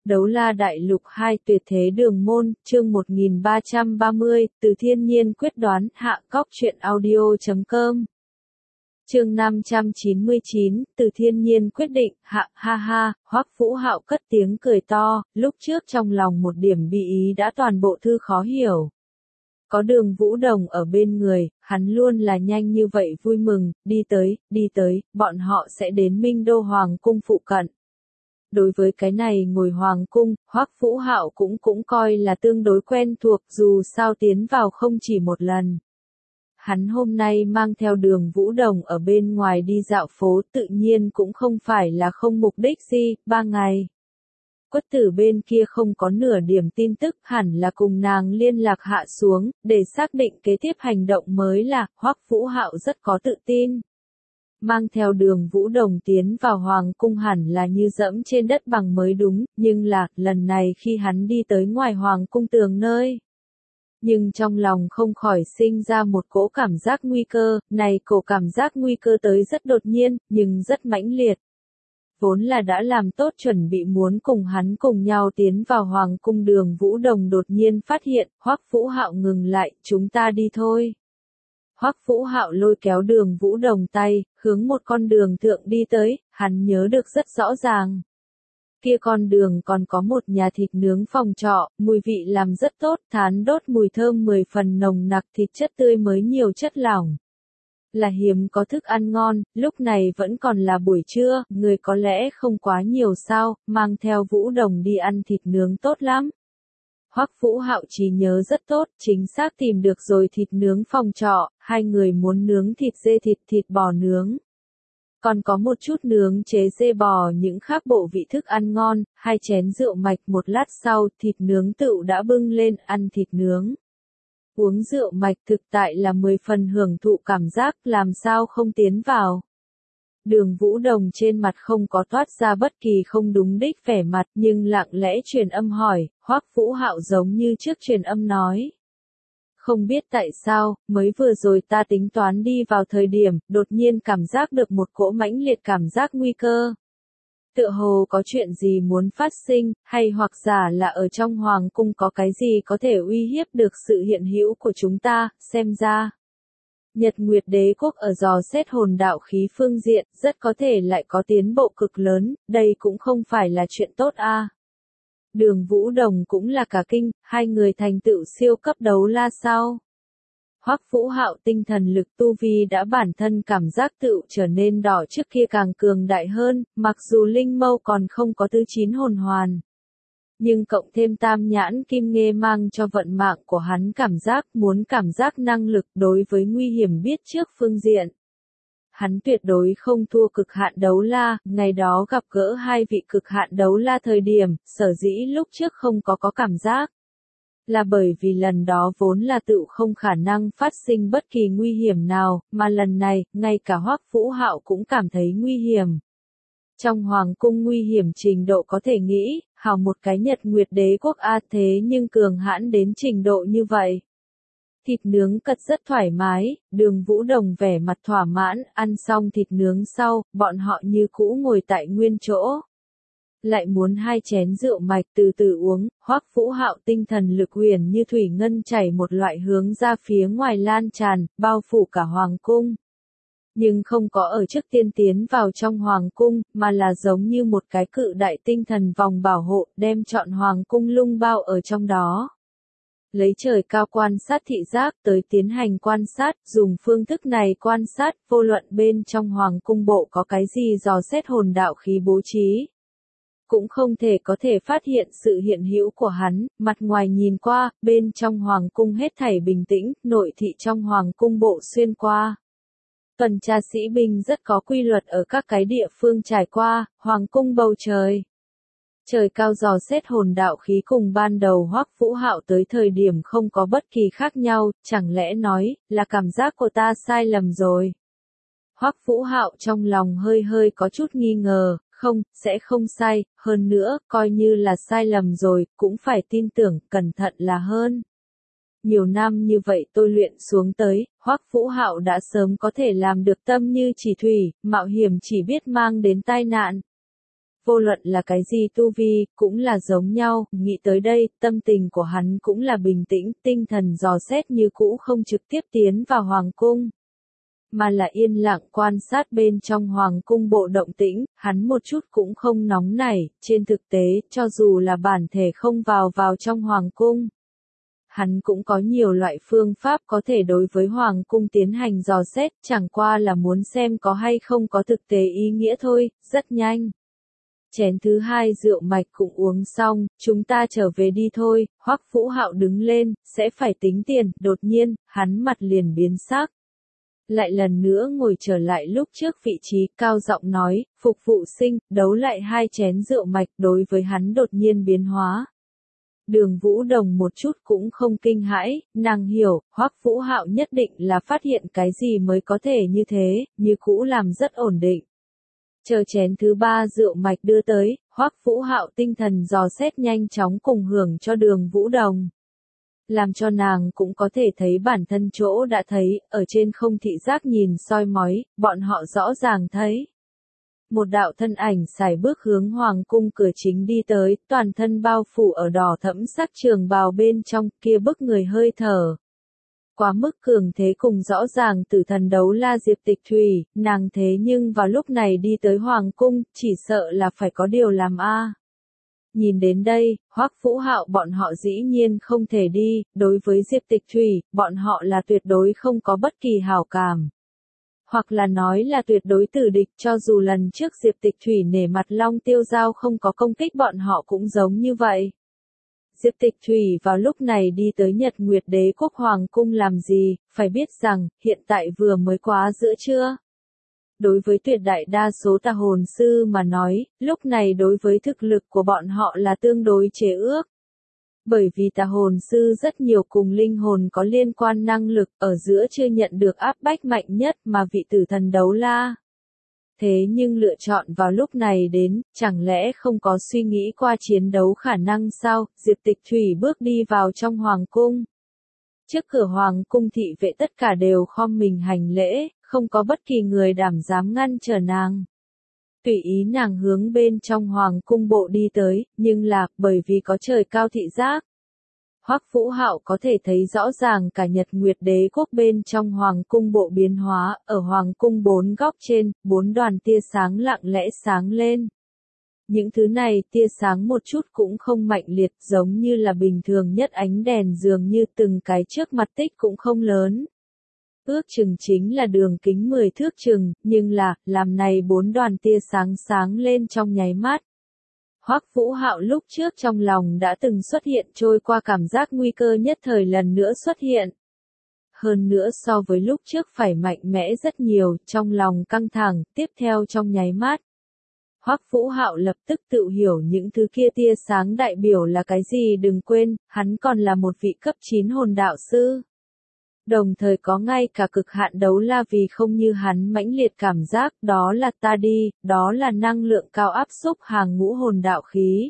Đấu La Đại Lục 2 Tuyệt Thế Đường Môn, chương 1330, từ thiên nhiên quyết đoán, hạ cóc truyện audio.com. Chương 599, từ thiên nhiên quyết định, hạ, ha ha, Hoắc Vũ Hạo cất tiếng cười to, lúc trước trong lòng một điểm bi ý đã toàn bộ thư khó hiểu. Có Đường Vũ Đồng ở bên người, hắn luôn là nhanh như vậy vui mừng, đi tới, bọn họ sẽ đến Minh Đô Hoàng cung phụ cận. Đối với cái này ngồi hoàng cung, Hoắc Vũ Hạo cũng coi là tương đối quen thuộc, dù sao tiến vào không chỉ một lần. Hắn hôm nay mang theo Đường Vũ Đồng ở bên ngoài đi dạo phố, tự nhiên cũng không phải là không mục đích gì, 3 ngày. Quất Tử bên kia không có nửa điểm tin tức, hẳn là cùng nàng liên lạc hạ xuống, để xác định kế tiếp hành động mới là, Hoắc Vũ Hạo rất có tự tin. Mang theo Đường Vũ Đồng tiến vào hoàng cung hẳn là như dẫm trên đất bằng mới đúng, nhưng là, lần này khi hắn đi tới ngoài hoàng cung tường nơi. Nhưng trong lòng không khỏi sinh ra một cỗ cảm giác nguy cơ, này cổ cảm giác nguy cơ tới rất đột nhiên, nhưng rất mãnh liệt. Vốn là đã làm tốt chuẩn bị muốn cùng hắn cùng nhau tiến vào hoàng cung, Đường Vũ Đồng đột nhiên phát hiện, Hoắc Vũ Hạo ngừng lại, chúng ta đi thôi. Hoắc Vũ Hạo lôi kéo Đường Vũ Đồng tay, hướng một con đường thượng đi tới, hắn nhớ được rất rõ ràng. Kia con đường còn có một nhà thịt nướng phòng trọ, mùi vị làm rất tốt, thán đốt mùi thơm 10 phần nồng nặc, thịt chất tươi mới nhiều chất lỏng. Là hiếm có thức ăn ngon, lúc này vẫn còn là buổi trưa, người có lẽ không quá nhiều sao, mang theo Vũ Đồng đi ăn thịt nướng tốt lắm. Hoắc Vũ Hạo trí nhớ rất tốt, chính xác tìm được rồi thịt nướng phòng trọ, hai người muốn nướng thịt dê, thịt bò nướng. Còn có một chút nướng chế dê bò, những khác bộ vị thức ăn ngon, 2 chén rượu mạch, một lát sau thịt nướng tựu đã bưng lên, ăn thịt nướng. Uống rượu mạch thực tại là 10 phần hưởng thụ cảm giác, làm sao không tiến vào. Đường Vũ Đồng trên mặt không có toát ra bất kỳ không đúng đích vẻ mặt, nhưng lặng lẽ truyền âm hỏi, Hoắc Vũ Hạo giống như trước truyền âm nói. Không biết tại sao, mới vừa rồi ta tính toán đi vào thời điểm, đột nhiên cảm giác được một cỗ mãnh liệt cảm giác nguy cơ. Tựa hồ có chuyện gì muốn phát sinh, hay hoặc giả là ở trong hoàng cung có cái gì có thể uy hiếp được sự hiện hữu của chúng ta, xem ra. Nhật Nguyệt Đế quốc ở dò xét hồn đạo khí phương diện, rất có thể lại có tiến bộ cực lớn, đây cũng không phải là chuyện tốt a. Đường Vũ Đồng cũng là cả kinh, hai người thành tựu siêu cấp đấu la sao. Hoắc Vũ Hạo tinh thần lực tu vi đã bản thân cảm giác tựu trở nên đỏ, trước kia càng cường đại hơn, mặc dù linh mâu còn không có tứ 9 hồn hoàn. Nhưng cộng thêm tam nhãn kim nghe mang cho vận mạng của hắn cảm giác năng lực đối với nguy hiểm biết trước phương diện. Hắn tuyệt đối không thua cực hạn đấu la, ngày đó gặp gỡ 2 vị cực hạn đấu la thời điểm, sở dĩ lúc trước không có cảm giác. Là bởi vì lần đó vốn là tự không khả năng phát sinh bất kỳ nguy hiểm nào, mà lần này, ngay cả Hoắc Vũ Hạo cũng cảm thấy nguy hiểm. Trong hoàng cung nguy hiểm trình độ có thể nghĩ, hào một cái Nhật Nguyệt Đế quốc thế nhưng cường hãn đến trình độ như vậy. Thịt nướng cật rất thoải mái, Đường Vũ Đồng vẻ mặt thỏa mãn, ăn xong thịt nướng sau, bọn họ như cũ ngồi tại nguyên chỗ. Lại muốn 2 chén rượu mạch từ từ uống, Hoắc Vũ Hạo tinh thần lực huyền như thủy ngân chảy một loại hướng ra phía ngoài lan tràn, bao phủ cả hoàng cung. Nhưng không có ở trước tiên tiến vào trong hoàng cung, mà là giống như một cái cự đại tinh thần vòng bảo hộ, đem trọn hoàng cung lung bao ở trong đó. Lấy trời cao quan sát thị giác tới tiến hành quan sát, dùng phương thức này quan sát, vô luận bên trong hoàng cung bộ có cái gì dò xét hồn đạo khí bố trí. Cũng không thể có thể phát hiện sự hiện hữu của hắn, mặt ngoài nhìn qua, bên trong hoàng cung hết thảy bình tĩnh, nội thị trong hoàng cung bộ xuyên qua. Tuần tra sĩ binh rất có quy luật ở các cái địa phương trải qua, hoàng cung bầu trời. Trời cao dò xét hồn đạo khí cùng ban đầu Hoắc Vũ Hạo tới thời điểm không có bất kỳ khác nhau, chẳng lẽ nói, là cảm giác của ta sai lầm rồi. Hoắc Vũ Hạo trong lòng hơi có chút nghi ngờ, sẽ không sai, hơn nữa, coi như là sai lầm rồi, cũng phải tin tưởng, cẩn thận là hơn. Nhiều năm như vậy tôi luyện xuống tới, Hoắc Vũ Hạo đã sớm có thể làm được tâm như chỉ thủy, mạo hiểm chỉ biết mang đến tai nạn. vô luận là cái gì tu vi, cũng là giống nhau, nghĩ tới đây, tâm tình của hắn cũng là bình tĩnh, tinh thần dò xét như cũ không trực tiếp tiến vào hoàng cung, mà là yên lặng quan sát bên trong hoàng cung bộ động tĩnh, hắn một chút cũng không nóng nảy, trên thực tế, cho dù là bản thể không vào trong hoàng cung. Hắn cũng có nhiều loại phương pháp có thể đối với hoàng cung tiến hành dò xét, chẳng qua là muốn xem có hay không có thực tế ý nghĩa thôi, rất nhanh. Chén thứ hai rượu mạch cũng uống xong, chúng ta trở về đi thôi, Hoắc Vũ Hạo đứng lên, sẽ phải tính tiền, đột nhiên, hắn mặt liền biến sắc. Lại lần nữa ngồi trở lại lúc trước vị trí, cao giọng nói, phục vụ sinh, đấu lại 2 chén rượu mạch đối với hắn đột nhiên biến hóa. Đường Vũ Đồng một chút cũng không kinh hãi, nàng hiểu, Hoắc Vũ Hạo nhất định là phát hiện cái gì mới có thể như thế, như cũ làm rất ổn định. Chờ chén thứ 3 rượu mạch đưa tới, Hoắc Vũ Hạo tinh thần dò xét nhanh chóng cùng hưởng cho Đường Vũ Đồng. Làm cho nàng cũng có thể thấy bản thân chỗ đã thấy, ở trên không thị giác nhìn soi mói, bọn họ rõ ràng thấy. Một đạo thân ảnh xài bước hướng hoàng cung cửa chính đi tới, toàn thân bao phủ ở đỏ thẫm sắc trường bào bên trong, kia bức người hơi thở. Quá mức cường thế cùng rõ ràng tử thần đấu la Diệp Tịch Thủy, nàng thế nhưng vào lúc này đi tới hoàng cung, chỉ sợ là phải có điều làm a. Nhìn đến đây, Hoắc Vũ Hạo bọn họ dĩ nhiên không thể đi, đối với Diệp Tịch Thủy, bọn họ là tuyệt đối không có bất kỳ hảo cảm. Hoặc là nói là tuyệt đối tử địch, cho dù lần trước Diệp Tịch Thủy nể mặt Long Tiêu Giao không có công kích bọn họ cũng giống như vậy. Diệp Tịch Thủy vào lúc này đi tới Nhật Nguyệt Đế quốc hoàng cung làm gì, phải biết rằng, hiện tại vừa mới quá giữa trưa. Đối với tuyệt đại đa số tà hồn sư mà nói, lúc này đối với thực lực của bọn họ là tương đối chế ước. Bởi vì tà hồn sư rất nhiều cùng linh hồn có liên quan năng lực, ở giữa chưa nhận được áp bách mạnh nhất mà vị tử thần đấu la. Thế nhưng lựa chọn vào lúc này đến, chẳng lẽ không có suy nghĩ qua chiến đấu khả năng sao, Diệp Tịch Thủy bước đi vào trong hoàng cung. Trước cửa hoàng cung thị vệ tất cả đều khom mình hành lễ, không có bất kỳ người đảm dám ngăn trở nàng. Tùy ý nàng hướng bên trong hoàng cung bộ đi tới, nhưng là, bởi vì có trời cao thị giác. Hoắc Vũ Hạo có thể thấy rõ ràng cả Nhật Nguyệt Đế quốc bên trong hoàng cung bộ biến hóa, ở hoàng cung 4 góc trên, 4 đoàn tia sáng lặng lẽ sáng lên. Những thứ này tia sáng một chút cũng không mạnh liệt giống như là bình thường nhất ánh đèn dường như từng cái trước mặt tích cũng không lớn. Ước chừng chính là đường kính 10 thước chừng, nhưng là, làm này 4 đoàn tia sáng sáng lên trong nháy mắt. Hoắc Vũ Hạo lúc trước trong lòng đã từng xuất hiện trôi qua cảm giác nguy cơ nhất thời lần nữa xuất hiện. Hơn nữa so với lúc trước phải mạnh mẽ rất nhiều, trong lòng căng thẳng, tiếp theo trong nháy mắt. Hoắc Vũ Hạo lập tức tự hiểu những thứ kia tia sáng đại biểu là cái gì, đừng quên, hắn còn là một vị cấp 9 hồn đạo sư. Đồng thời có ngay cả cực hạn đấu la vì không như hắn mãnh liệt cảm giác, đó là ta đi, đó là năng lượng cao áp xúc hàng ngũ hồn đạo khí.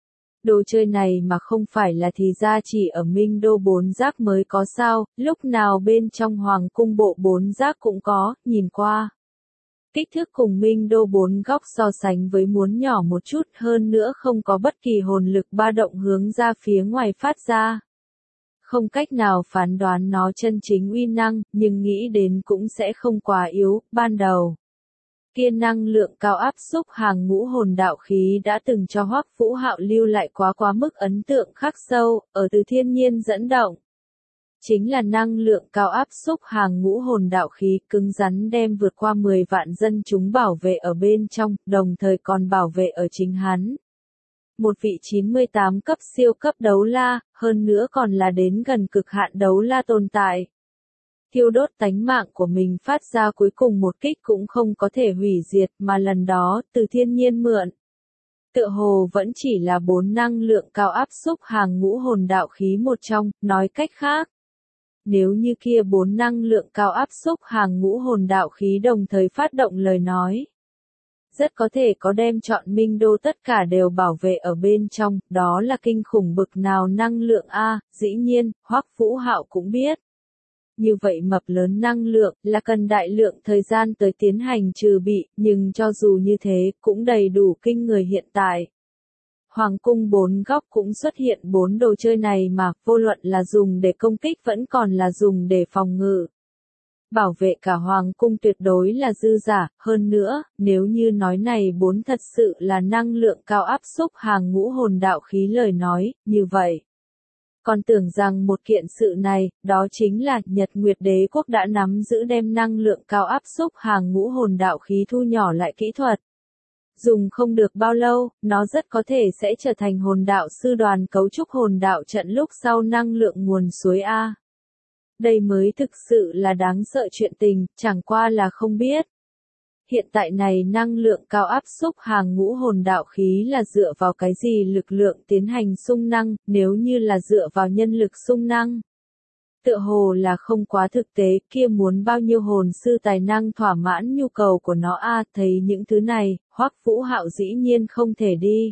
Đồ chơi này mà không phải là thì ra chỉ ở Minh Đô 4 giác mới có sao, lúc nào bên trong hoàng cung bộ 4 giác cũng có, nhìn qua. Kích thước cùng Minh Đô 4 góc so sánh với muốn nhỏ một chút hơn nữa không có bất kỳ hồn lực ba động hướng ra phía ngoài phát ra. Không cách nào phán đoán nó chân chính uy năng, nhưng nghĩ đến cũng sẽ không quá yếu, ban đầu. Kia năng lượng cao áp xúc hàng ngũ hồn đạo khí đã từng cho Hoắc Vũ Hạo lưu lại quá mức ấn tượng khắc sâu, ở từ thiên nhiên dẫn động. Chính là năng lượng cao áp xúc hàng ngũ hồn đạo khí cứng rắn đem vượt qua 10 vạn dân chúng bảo vệ ở bên trong, đồng thời còn bảo vệ ở chính hắn. Một vị 98 cấp siêu cấp đấu la, hơn nữa còn là đến gần cực hạn đấu la tồn tại. Thiêu đốt tánh mạng của mình phát ra cuối cùng một kích cũng không có thể hủy diệt mà lần đó từ thiên nhiên mượn. Tựa hồ vẫn chỉ là 4 năng lượng cao áp xúc hàng ngũ hồn đạo khí một trong, nói cách khác. Nếu như kia 4 năng lượng cao áp xúc hàng ngũ hồn đạo khí đồng thời phát động lời nói. Rất có thể có đem chọn Minh Đô tất cả đều bảo vệ ở bên trong, đó là kinh khủng bực nào năng lượng a, dĩ nhiên, Hoắc Vũ Hạo cũng biết. như vậy mập lớn năng lượng là cần đại lượng thời gian tới tiến hành trừ bị, nhưng cho dù như thế, cũng đầy đủ kinh người hiện tại. Hoàng cung bốn góc cũng xuất hiện bốn đồ chơi này mà, vô luận là dùng để công kích vẫn còn là dùng để phòng ngự. Bảo vệ cả hoàng cung tuyệt đối là dư giả, hơn nữa, nếu như nói này bốn thật sự là năng lượng cao áp xúc hàng ngũ hồn đạo khí lời nói, như vậy. Còn tưởng rằng một kiện sự này, đó chính là Nhật Nguyệt Đế Quốc đã nắm giữ đem năng lượng cao áp xúc hàng ngũ hồn đạo khí thu nhỏ lại kỹ thuật. Dùng không được bao lâu, nó rất có thể sẽ trở thành hồn đạo sư đoàn cấu trúc hồn đạo trận lúc sau năng lượng nguồn suối A. Đây mới thực sự là đáng sợ chuyện tình, chẳng qua là không biết. Hiện tại này năng lượng cao áp xúc hàng ngũ hồn đạo khí là dựa vào cái gì lực lượng tiến hành xung năng, nếu như là dựa vào nhân lực xung năng. Tựa hồ là không quá thực tế, kia muốn bao nhiêu hồn sư tài năng thỏa mãn nhu cầu của nó a, thấy những thứ này, Hoắc Vũ Hạo dĩ nhiên không thể đi.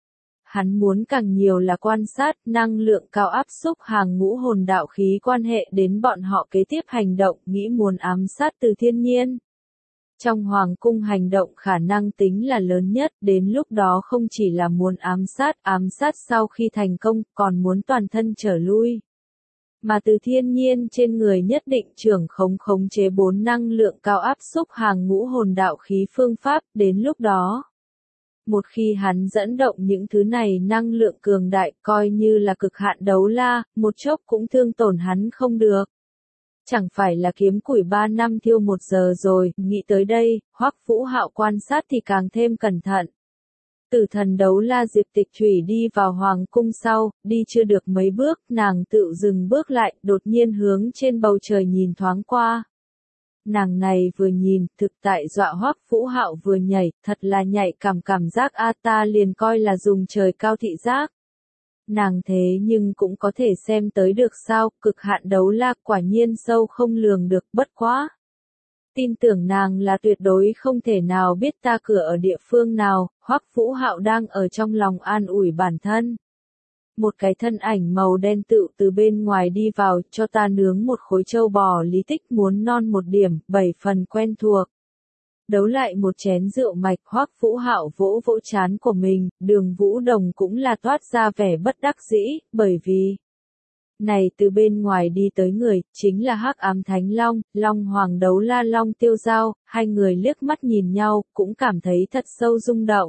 Hắn muốn càng nhiều là quan sát năng lượng cao áp xúc hàng ngũ hồn đạo khí quan hệ đến bọn họ kế tiếp hành động, nghĩ muốn ám sát Từ Thiên Nhiên. Trong hoàng cung hành động khả năng tính là lớn nhất, đến lúc đó không chỉ là muốn ám sát sau khi thành công, còn muốn toàn thân trở lui. Mà Từ Thiên Nhiên trên người nhất định khống chế bốn năng lượng cao áp xúc hàng ngũ hồn đạo khí phương pháp, đến lúc đó. Một khi hắn dẫn động những thứ này năng lượng cường đại coi như là cực hạn đấu la, một chốc cũng thương tổn hắn không được. Chẳng phải là kiếm củi 3 năm thiêu 1 giờ rồi, nghĩ tới đây, Hoắc Vũ Hạo quan sát thì càng thêm cẩn thận. Tử thần đấu la Diệp Tịch Thủy đi vào hoàng cung sau, đi chưa được mấy bước, nàng tự dừng bước lại, đột nhiên hướng trên bầu trời nhìn thoáng qua. Nàng này vừa nhìn, thực tại dọa Hoắc Vũ Hạo vừa nhảy, thật là nhạy cảm giác a, ta liền coi là dùng trời cao thị giác. Nàng thế nhưng cũng có thể xem tới được sao, cực hạn đấu la quả nhiên sâu không lường được, bất quá. Tin tưởng nàng là tuyệt đối không thể nào biết ta cửa ở địa phương nào, Hoắc Vũ Hạo đang ở trong lòng an ủi bản thân. Một cái thân ảnh màu đen tự từ bên ngoài đi vào, cho ta nướng một khối trâu bò, Lý Tích muốn non một điểm, 7 phần quen thuộc. Đấu lại một chén rượu mạch, Hoắc Vũ Hạo vỗ vỗ trán của mình, Đường Vũ Đồng cũng là toát ra vẻ bất đắc dĩ, bởi vì này từ bên ngoài đi tới người, chính là Hắc Ám Thánh Long, Long Hoàng đấu la Long Tiêu Giao, hai người liếc mắt nhìn nhau, cũng cảm thấy thật sâu rung động.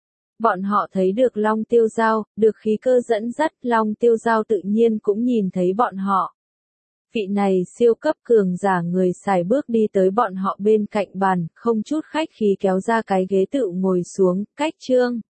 Bọn họ thấy được Long Tiêu Giao, được khí cơ dẫn dắt, Long Tiêu Giao tự nhiên cũng nhìn thấy bọn họ. Vị này siêu cấp cường giả người xài bước đi tới bọn họ bên cạnh bàn, không chút khách khí kéo ra cái ghế tự ngồi xuống, cách Trương